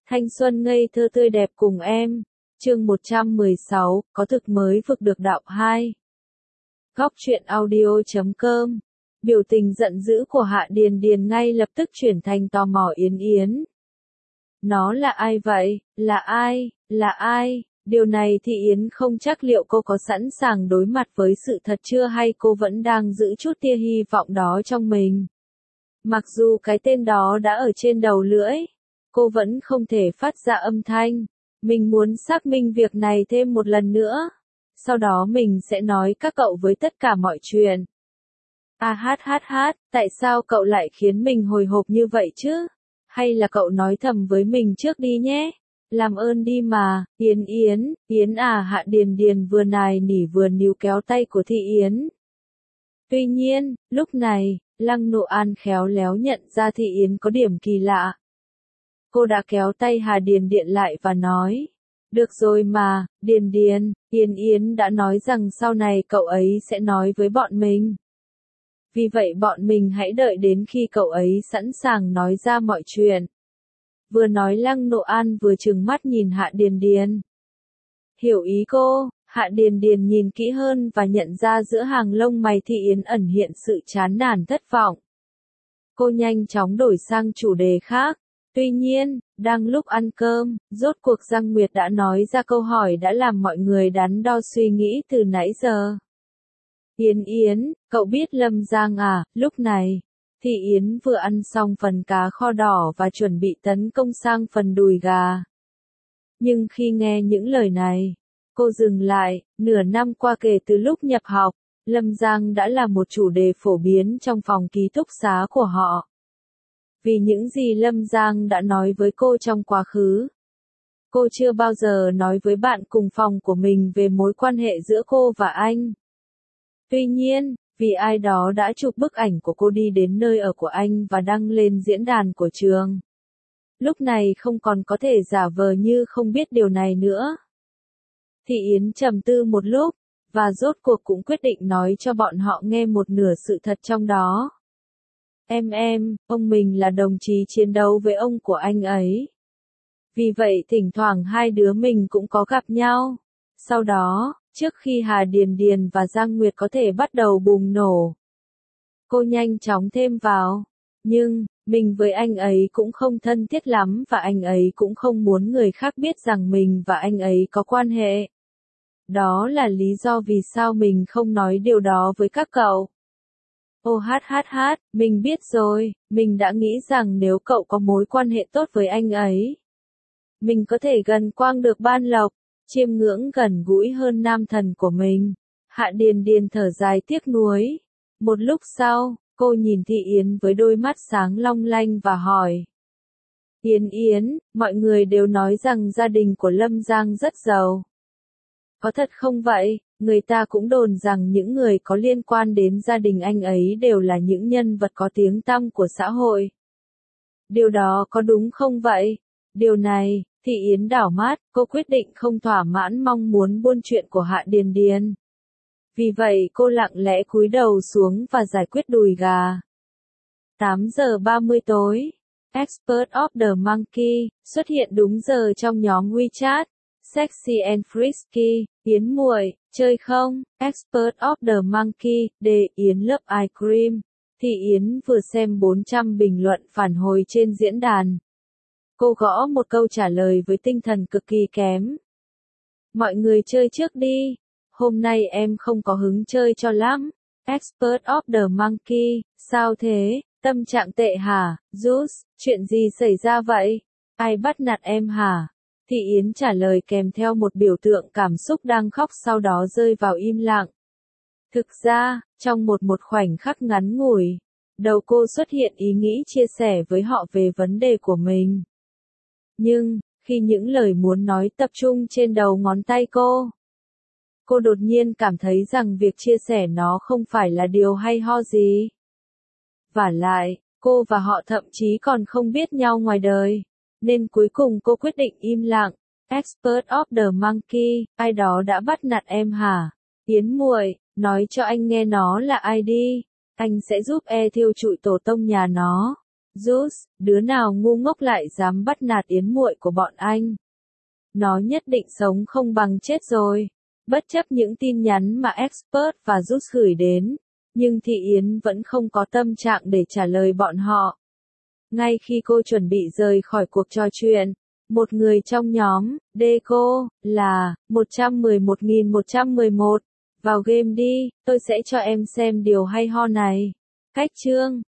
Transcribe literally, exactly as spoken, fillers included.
Thanh xuân ngây thơ tươi đẹp cùng em. Chương một trăm mười sáu, có thực mới vực được đạo hai. Góc truyện audio chấm com. Biểu tình giận dữ của Hạ Điền Điền ngay lập tức chuyển thành tò mò Yến Yến. Nó là ai vậy? Là ai? Là ai? Điều này thì Yến không chắc liệu cô có sẵn sàng đối mặt với sự thật chưa hay cô vẫn đang giữ chút tia hy vọng đó trong mình. Mặc dù cái tên đó đã ở trên đầu lưỡi, cô vẫn không thể phát ra âm thanh. Mình muốn xác minh việc này thêm một lần nữa. Sau đó mình sẽ nói các cậu với tất cả mọi chuyện. À hát hát hát, tại sao cậu lại khiến mình hồi hộp như vậy chứ? Hay là cậu nói thầm với mình trước đi nhé? Làm ơn đi mà, Yến Yến, Yến à. Hạ Điền Điền vừa nài nỉ vừa níu kéo tay của Thị Yến. Tuy nhiên, lúc này, Lăng Nộ An khéo léo nhận ra Thị Yến có điểm kỳ lạ. Cô đã kéo tay Hà Điền Điền lại và nói, được rồi mà, Điền Điền, Yến Yến đã nói rằng sau này cậu ấy sẽ nói với bọn mình. Vì vậy bọn mình hãy đợi đến khi cậu ấy sẵn sàng nói ra mọi chuyện. Vừa nói Lăng Nộ An vừa trừng mắt nhìn Hạ Điền Điền. Hiểu ý cô, Hạ Điền Điền nhìn kỹ hơn và nhận ra giữa hàng lông mày Thị Yến ẩn hiện sự chán nản thất vọng. Cô nhanh chóng đổi sang chủ đề khác. Tuy nhiên, đang lúc ăn cơm, rốt cuộc Giang Nguyệt đã nói ra câu hỏi đã làm mọi người đắn đo suy nghĩ từ nãy giờ. Yến Yến, cậu biết Lâm Giang à? Lúc này, Thị Yến vừa ăn xong phần cá kho đỏ và chuẩn bị tấn công sang phần đùi gà. Nhưng khi nghe những lời này, cô dừng lại. Nửa năm qua kể từ lúc nhập học, Lâm Giang đã là một chủ đề phổ biến trong phòng ký túc xá của họ. Vì những gì Lâm Giang đã nói với cô trong quá khứ, cô chưa bao giờ nói với bạn cùng phòng của mình về mối quan hệ giữa cô và anh. Tuy nhiên, vì ai đó đã chụp bức ảnh của cô đi đến nơi ở của anh và đăng lên diễn đàn của trường. Lúc này không còn có thể giả vờ như không biết điều này nữa. Thị Yến trầm tư một lúc, và rốt cuộc cũng quyết định nói cho bọn họ nghe một nửa sự thật trong đó. Em em, ông mình là đồng chí chiến đấu với ông của anh ấy. Vì vậy thỉnh thoảng hai đứa mình cũng có gặp nhau. Sau đó, trước khi Hà Điền Điền và Giang Nguyệt có thể bắt đầu bùng nổ, cô nhanh chóng thêm vào. Nhưng, mình với anh ấy cũng không thân thiết lắm và anh ấy cũng không muốn người khác biết rằng mình và anh ấy có quan hệ. Đó là lý do vì sao mình không nói điều đó với các cậu. Ô hát hát hát, mình biết rồi, mình đã nghĩ rằng nếu cậu có mối quan hệ tốt với anh ấy, mình có thể gần quang được ban lộc, chiêm ngưỡng gần gũi hơn nam thần của mình. Hạ Điền Điền thở dài tiếc nuối. Một lúc sau, cô nhìn Thị Yến với đôi mắt sáng long lanh và hỏi. Yến Yến, mọi người đều nói rằng gia đình của Lâm Giang rất giàu. Có thật không vậy? Người ta cũng đồn rằng những người có liên quan đến gia đình anh ấy đều là những nhân vật có tiếng tăm của xã hội. Điều đó có đúng không vậy? Điều này, Thị Yến đảo mắt, cô quyết định không thỏa mãn mong muốn buôn chuyện của Hạ Điền Điền. Vì vậy cô lặng lẽ cúi đầu xuống và giải quyết đùi gà. tám giờ ba mươi tối, Expert of the Monkey xuất hiện đúng giờ trong nhóm WeChat. Sexy and Frisky, Yến muội, chơi không? Expert of the Monkey, đề Yến love ice cream. Thị Yến vừa xem bốn trăm bình luận phản hồi trên diễn đàn. Cô gõ một câu trả lời với tinh thần cực kỳ kém. Mọi người chơi trước đi. Hôm nay em không có hứng chơi cho lắm. Expert of the Monkey, sao thế? Tâm trạng tệ hả? Zeus, chuyện gì xảy ra vậy? Ai bắt nạt em hả? Thị Yến trả lời kèm theo một biểu tượng cảm xúc đang khóc sau đó rơi vào im lặng. Thực ra, trong một một khoảnh khắc ngắn ngủi, đầu cô xuất hiện ý nghĩ chia sẻ với họ về vấn đề của mình. Nhưng, khi những lời muốn nói tập trung trên đầu ngón tay cô, cô đột nhiên cảm thấy rằng việc chia sẻ nó không phải là điều hay ho gì. Vả lại, cô và họ thậm chí còn không biết nhau ngoài đời. Nên cuối cùng cô quyết định im lặng. Expert of the Monkey, ai đó đã bắt nạt em hả? Yến muội, nói cho anh nghe nó là ai đi. Anh sẽ giúp e thiêu trụi tổ tông nhà nó. Zeus, đứa nào ngu ngốc lại dám bắt nạt yến muội của bọn anh. Nó nhất định sống không bằng chết rồi. Bất chấp những tin nhắn mà Expert và Zeus gửi đến, nhưng Thị Yến vẫn không có tâm trạng để trả lời bọn họ. Ngay khi cô chuẩn bị rời khỏi cuộc trò chuyện, một người trong nhóm, Deco, là, một trăm mười một nghìn một trăm mười một, vào game đi, tôi sẽ cho em xem điều hay ho này. Cách chương